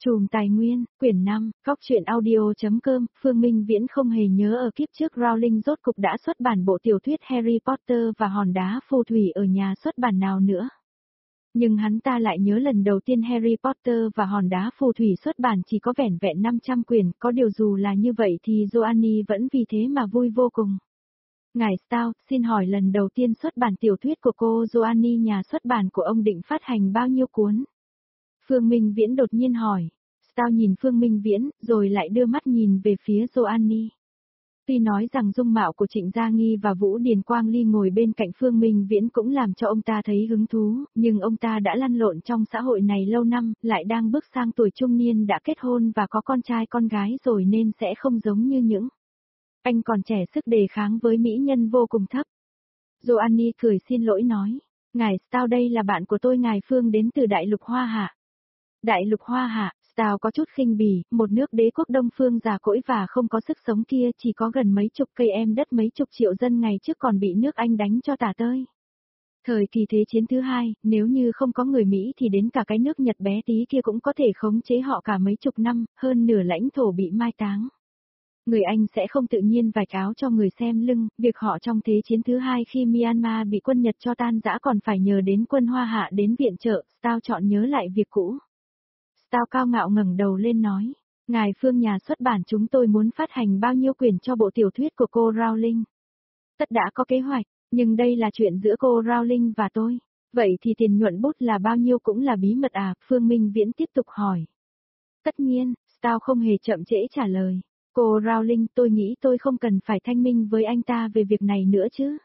Chùm Tài Nguyên, quyển 5, Góc truyện audio.com, Phương Minh Viễn không hề nhớ ở kiếp trước Rowling rốt cục đã xuất bản bộ tiểu thuyết Harry Potter và hòn đá phù thủy ở nhà xuất bản nào nữa. Nhưng hắn ta lại nhớ lần đầu tiên Harry Potter và hòn đá phù thủy xuất bản chỉ có vẻn vẹn 500 quyển, có điều dù là như vậy thì Joanny vẫn vì thế mà vui vô cùng. Ngài Stout, xin hỏi lần đầu tiên xuất bản tiểu thuyết của cô Joanny nhà xuất bản của ông định phát hành bao nhiêu cuốn? Phương Minh Viễn đột nhiên hỏi. Stout nhìn Phương Minh Viễn, rồi lại đưa mắt nhìn về phía Joanny. Tuy nói rằng dung mạo của Trịnh Gia Nghi và Vũ Điền Quang Ly ngồi bên cạnh Phương Minh Viễn cũng làm cho ông ta thấy hứng thú, nhưng ông ta đã lăn lộn trong xã hội này lâu năm, lại đang bước sang tuổi trung niên đã kết hôn và có con trai con gái rồi nên sẽ không giống như những anh còn trẻ sức đề kháng với mỹ nhân vô cùng thấp. Joanny cười xin lỗi nói, ngài Stout đây là bạn của tôi ngài Phương đến từ Đại Lục Hoa Hạ. Đại Lục Hoa Hạ, Stout có chút khinh bỉ, một nước đế quốc Đông Phương già cỗi và không có sức sống kia chỉ có gần mấy chục cây em đất mấy chục triệu dân ngày trước còn bị nước Anh đánh cho tả tơi. Thời kỳ Thế chiến thứ hai, nếu như không có người Mỹ thì đến cả cái nước Nhật bé tí kia cũng có thể khống chế họ cả mấy chục năm, hơn nửa lãnh thổ bị mai táng. Người Anh sẽ không tự nhiên vạch áo cho người xem lưng, việc họ trong Thế chiến thứ hai khi Myanmar bị quân Nhật cho tan rã còn phải nhờ đến quân Hoa Hạ đến viện trợ, Stout chọn nhớ lại việc cũ. Stout cao ngạo ngẩng đầu lên nói, ngài Phương nhà xuất bản chúng tôi muốn phát hành bao nhiêu quyển cho bộ tiểu thuyết của cô Rowling. Tất đã có kế hoạch, nhưng đây là chuyện giữa cô Rowling và tôi. Vậy thì tiền nhuận bút là bao nhiêu cũng là bí mật à? Phương Minh Viễn tiếp tục hỏi. Tất nhiên, Stout không hề chậm trễ trả lời. Cô Rowling, tôi nghĩ tôi không cần phải thanh minh với anh ta về việc này nữa chứ.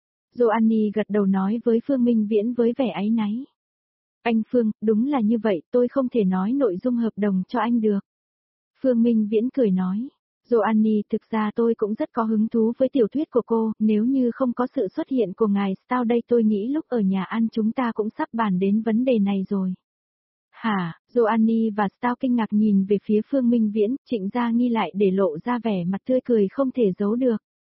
Joanny gật đầu nói với Phương Minh Viễn với vẻ áy náy. Anh Phương, đúng là như vậy, tôi không thể nói nội dung hợp đồng cho anh được. Phương Minh Viễn cười nói. Joanny, thực ra tôi cũng rất có hứng thú với tiểu thuyết của cô, nếu như không có sự xuất hiện của ngài Stout đây tôi nghĩ lúc ở nhà ăn chúng ta cũng sắp bàn đến vấn đề này rồi. Hả, Joanny và Stout kinh ngạc nhìn về phía Phương Minh Viễn, Trịnh Gia Nghi lại để lộ ra vẻ mặt tươi cười không thể giấu được.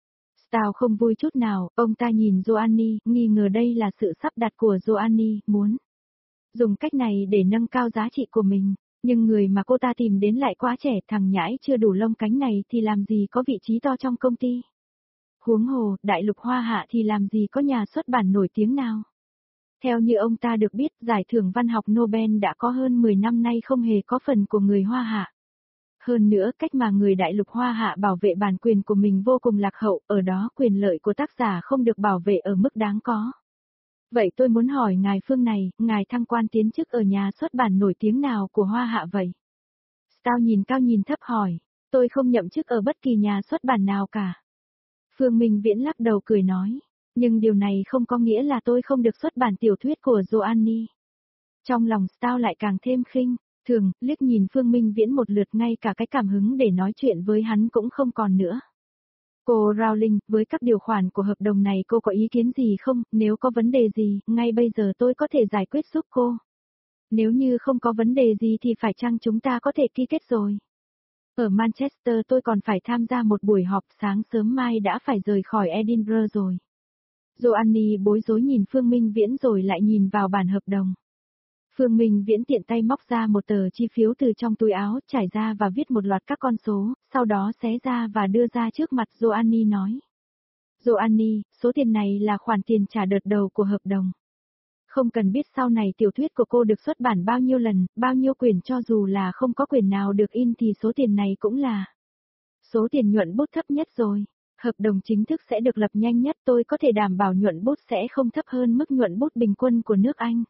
Stout không vui chút nào, ông ta nhìn Joanny, nghi ngờ đây là sự sắp đặt của Joanny, muốn dùng cách này để nâng cao giá trị của mình, nhưng người mà cô ta tìm đến lại quá trẻ, thằng nhãi chưa đủ lông cánh này thì làm gì có vị trí to trong công ty. Huống hồ, Đại Lục Hoa Hạ thì làm gì có nhà xuất bản nổi tiếng nào. Theo như ông ta được biết, giải thưởng văn học Nobel đã có hơn 10 năm nay không hề có phần của người Hoa Hạ. Hơn nữa, cách mà người Đại Lục Hoa Hạ bảo vệ bản quyền của mình vô cùng lạc hậu, ở đó quyền lợi của tác giả không được bảo vệ ở mức đáng có. Vậy tôi muốn hỏi ngài Phương này, ngài thăng quan tiến chức ở nhà xuất bản nổi tiếng nào của Hoa Hạ vậy? Stout nhìn cao nhìn thấp hỏi, tôi không nhậm chức ở bất kỳ nhà xuất bản nào cả. Phương Minh Viễn lắc đầu cười nói, nhưng điều này không có nghĩa là tôi không được xuất bản tiểu thuyết của Joanny. Trong lòng Stout lại càng thêm khinh, thường, liếc nhìn Phương Minh Viễn một lượt ngay cả cái cảm hứng để nói chuyện với hắn cũng không còn nữa. Cô Rowling, với các điều khoản của hợp đồng này cô có ý kiến gì không? Nếu có vấn đề gì, ngay bây giờ tôi có thể giải quyết giúp cô. Nếu như không có vấn đề gì thì phải chăng chúng ta có thể ký kết rồi? Ở Manchester tôi còn phải tham gia một buổi họp, sáng sớm mai đã phải rời khỏi Edinburgh rồi. Joanny bối rối nhìn Phương Minh Viễn rồi lại nhìn vào bản hợp đồng. Phương Minh Viễn tiện tay móc ra một tờ chi phiếu từ trong túi áo, trải ra và viết một loạt các con số, sau đó xé ra và đưa ra trước mặt Joanny nói. Joanny, số tiền này là khoản tiền trả đợt đầu của hợp đồng. Không cần biết sau này tiểu thuyết của cô được xuất bản bao nhiêu lần, bao nhiêu quyển cho dù là không có quyển nào được in thì số tiền này cũng là số tiền nhuận bút thấp nhất rồi. Hợp đồng chính thức sẽ được lập nhanh nhất, tôi có thể đảm bảo nhuận bút sẽ không thấp hơn mức nhuận bút bình quân của nước Anh.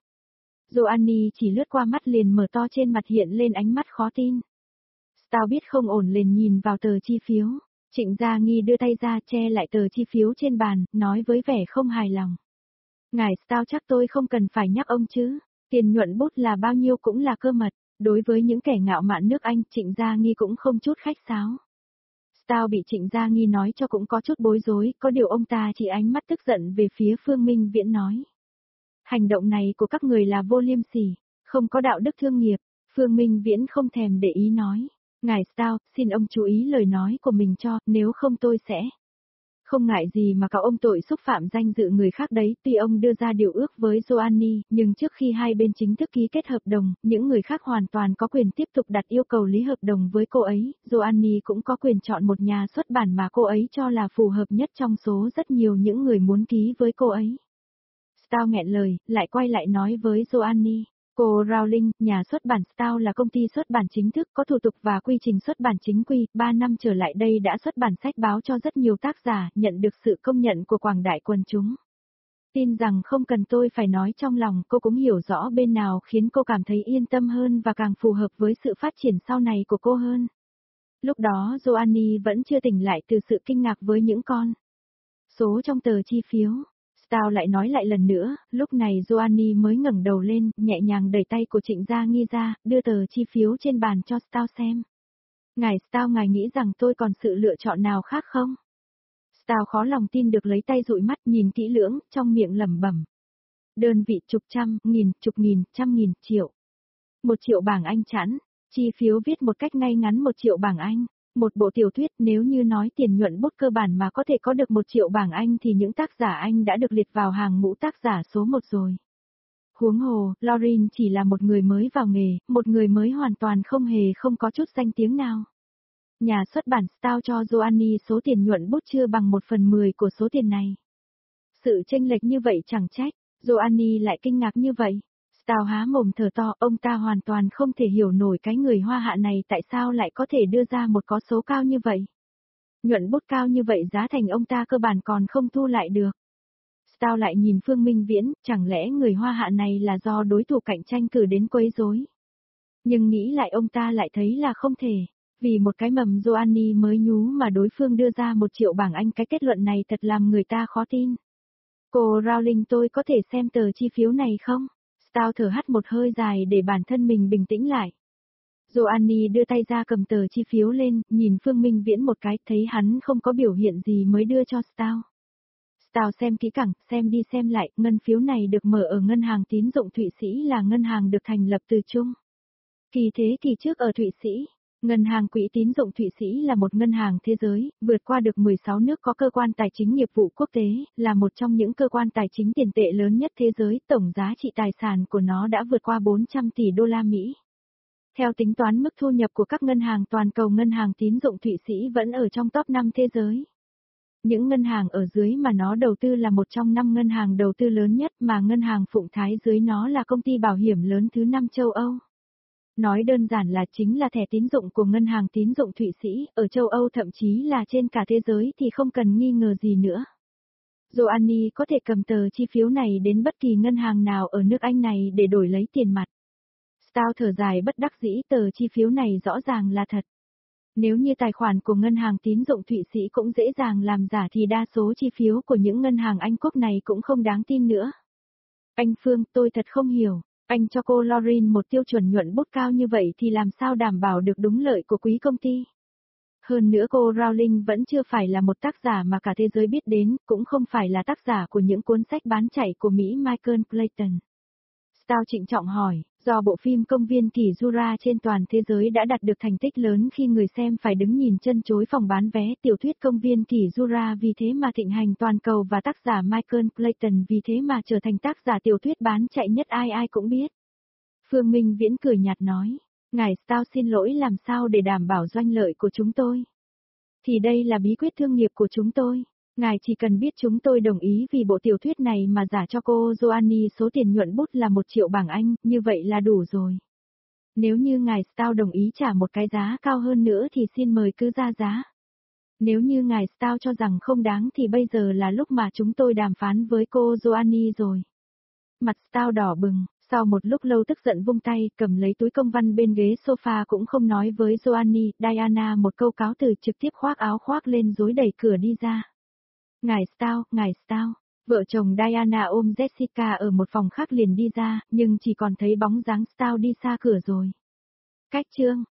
Joanny chỉ lướt qua mắt liền mở to trên mặt hiện lên ánh mắt khó tin. Stout biết không ổn liền nhìn vào tờ chi phiếu. Trịnh Gia Nghi đưa tay ra che lại tờ chi phiếu trên bàn, nói với vẻ không hài lòng. Ngài Stout chắc tôi không cần phải nhắc ông chứ, tiền nhuận bút là bao nhiêu cũng là cơ mật, đối với những kẻ ngạo mạn nước Anh Trịnh Gia Nghi cũng không chút khách sáo. Stout bị Trịnh Gia Nghi nói cho cũng có chút bối rối, có điều ông ta chỉ ánh mắt tức giận về phía Phương Minh Viễn nói. Hành động này của các người là vô liêm sỉ, không có đạo đức thương nghiệp, Phương Minh Viễn không thèm để ý nói. Ngài Stout, xin ông chú ý lời nói của mình cho, nếu không tôi sẽ không ngại gì mà cáo ông tội xúc phạm danh dự người khác đấy, tuy ông đưa ra điều ước với Joanny, nhưng trước khi hai bên chính thức ký kết hợp đồng, những người khác hoàn toàn có quyền tiếp tục đặt yêu cầu lý hợp đồng với cô ấy, Joanny cũng có quyền chọn một nhà xuất bản mà cô ấy cho là phù hợp nhất trong số rất nhiều những người muốn ký với cô ấy. Stow nghẹn lời, lại quay lại nói với Joanny. Cô Rowling, nhà xuất bản Stow là công ty xuất bản chính thức có thủ tục và quy trình xuất bản chính quy, 3 năm trở lại đây đã xuất bản sách báo cho rất nhiều tác giả, nhận được sự công nhận của quảng đại quần chúng. Tin rằng không cần tôi phải nói, trong lòng cô cũng hiểu rõ bên nào khiến cô cảm thấy yên tâm hơn và càng phù hợp với sự phát triển sau này của cô hơn. Lúc đó Joanny vẫn chưa tỉnh lại từ sự kinh ngạc với những con số trong tờ chi phiếu. Stow lại nói lại lần nữa, lúc này Joanny mới ngẩng đầu lên, nhẹ nhàng đẩy tay của Trịnh Gia Nghi ra, đưa tờ chi phiếu trên bàn cho Stow xem. Ngài Stow, ngài nghĩ rằng tôi còn sự lựa chọn nào khác không? Stow khó lòng tin được lấy tay dụi mắt nhìn kỹ lưỡng, trong miệng lẩm bẩm. Đơn vị chục trăm, nghìn, chục nghìn, trăm nghìn, triệu. 1 triệu bảng Anh chẵn, chi phiếu viết một cách ngay ngắn 1 triệu bảng Anh. Một bộ tiểu thuyết, nếu như nói tiền nhuận bút cơ bản mà có thể có được 1 triệu bảng Anh thì những tác giả Anh đã được liệt vào hàng ngũ tác giả số 1 rồi. Huống hồ, Lauren chỉ là một người mới vào nghề, một người mới hoàn toàn không có chút danh tiếng nào. Nhà xuất bản Stow cho Joanny số tiền nhuận bút chưa bằng 1/10 của số tiền này. Sự chênh lệch như vậy chẳng trách, Joanny lại kinh ngạc như vậy. Stow há mồm thở to, ông ta hoàn toàn không thể hiểu nổi cái người Hoa Hạ này tại sao lại có thể đưa ra một con số cao như vậy. Nhuận bút cao như vậy giá thành ông ta cơ bản còn không thu lại được. Stow lại nhìn Phương Minh Viễn, chẳng lẽ người Hoa Hạ này là do đối thủ cạnh tranh cử đến quấy rối. Nhưng nghĩ lại ông ta lại thấy là không thể, vì một cái mầm Joanny mới nhú mà đối phương đưa ra 1 triệu bảng Anh, cái kết luận này thật làm người ta khó tin. Cô Rowling, tôi có thể xem tờ chi phiếu này không? Stow thở hắt một hơi dài để bản thân mình bình tĩnh lại. Joanny đưa tay ra cầm tờ chi phiếu lên, nhìn Phương Minh Viễn một cái, thấy hắn không có biểu hiện gì mới đưa cho Stow. Stow xem kỹ càng, xem đi xem lại, ngân phiếu này được mở ở ngân hàng tín dụng Thụy Sĩ, là ngân hàng được thành lập từ Trung kỳ thế kỷ trước ở Thụy Sĩ. Ngân hàng Quỹ tín dụng Thụy Sĩ là một ngân hàng thế giới, vượt qua được 16 nước có cơ quan tài chính nghiệp vụ quốc tế, là một trong những cơ quan tài chính tiền tệ lớn nhất thế giới, tổng giá trị tài sản của nó đã vượt qua 400 tỷ đô la Mỹ. Theo tính toán mức thu nhập của các ngân hàng toàn cầu, ngân hàng tín dụng Thụy Sĩ vẫn ở trong top 5 thế giới. Những ngân hàng ở dưới mà nó đầu tư là một trong 5 ngân hàng đầu tư lớn nhất, mà ngân hàng phụng thái dưới nó là công ty bảo hiểm lớn thứ 5 châu Âu. Nói đơn giản là chính là thẻ tín dụng của ngân hàng tín dụng Thụy Sĩ, ở châu Âu thậm chí là trên cả thế giới thì không cần nghi ngờ gì nữa. Joanny có thể cầm tờ chi phiếu này đến bất kỳ ngân hàng nào ở nước Anh này để đổi lấy tiền mặt. Stow thở dài bất đắc dĩ, tờ chi phiếu này rõ ràng là thật. Nếu như tài khoản của ngân hàng tín dụng Thụy Sĩ cũng dễ dàng làm giả thì đa số chi phiếu của những ngân hàng Anh quốc này cũng không đáng tin nữa. Anh Phương, tôi thật không hiểu. Anh cho cô Lauren một tiêu chuẩn nhuận bút cao như vậy thì làm sao đảm bảo được đúng lợi của quý công ty? Hơn nữa cô Rowling vẫn chưa phải là một tác giả mà cả thế giới biết đến, cũng không phải là tác giả của những cuốn sách bán chạy của Mỹ Michael Clayton. Stow trịnh trọng hỏi, do bộ phim Công viên Kỷ Jura trên toàn thế giới đã đạt được thành tích lớn khi người xem phải đứng nhìn chân chối phòng bán vé, tiểu thuyết Công viên Kỷ Jura vì thế mà thịnh hành toàn cầu và tác giả Michael Clayton vì thế mà trở thành tác giả tiểu thuyết bán chạy nhất ai ai cũng biết. Phương Minh Viễn cười nhạt nói, ngài Stow xin lỗi, làm sao để đảm bảo doanh lợi của chúng tôi? Thì đây là bí quyết thương nghiệp của chúng tôi. Ngài chỉ cần biết chúng tôi đồng ý vì bộ tiểu thuyết này mà giả cho cô Joanny số tiền nhuận bút là 1 triệu bảng Anh, như vậy là đủ rồi. Nếu như ngài Stow đồng ý trả một cái giá cao hơn nữa thì xin mời cứ ra giá. Nếu như ngài Stow cho rằng không đáng thì bây giờ là lúc mà chúng tôi đàm phán với cô Joanny rồi. Mặt Stow đỏ bừng, sau một lúc lâu tức giận vung tay, cầm lấy túi công văn bên ghế sofa cũng không nói với Joanny, Diana một câu cáo từ, trực tiếp khoác áo khoác lên rối đẩy cửa đi ra. Ngài Stow, vợ chồng Diana ôm Jessica ở một phòng khác liền đi ra, nhưng chỉ còn thấy bóng dáng Stow đi xa cửa rồi. Cách chương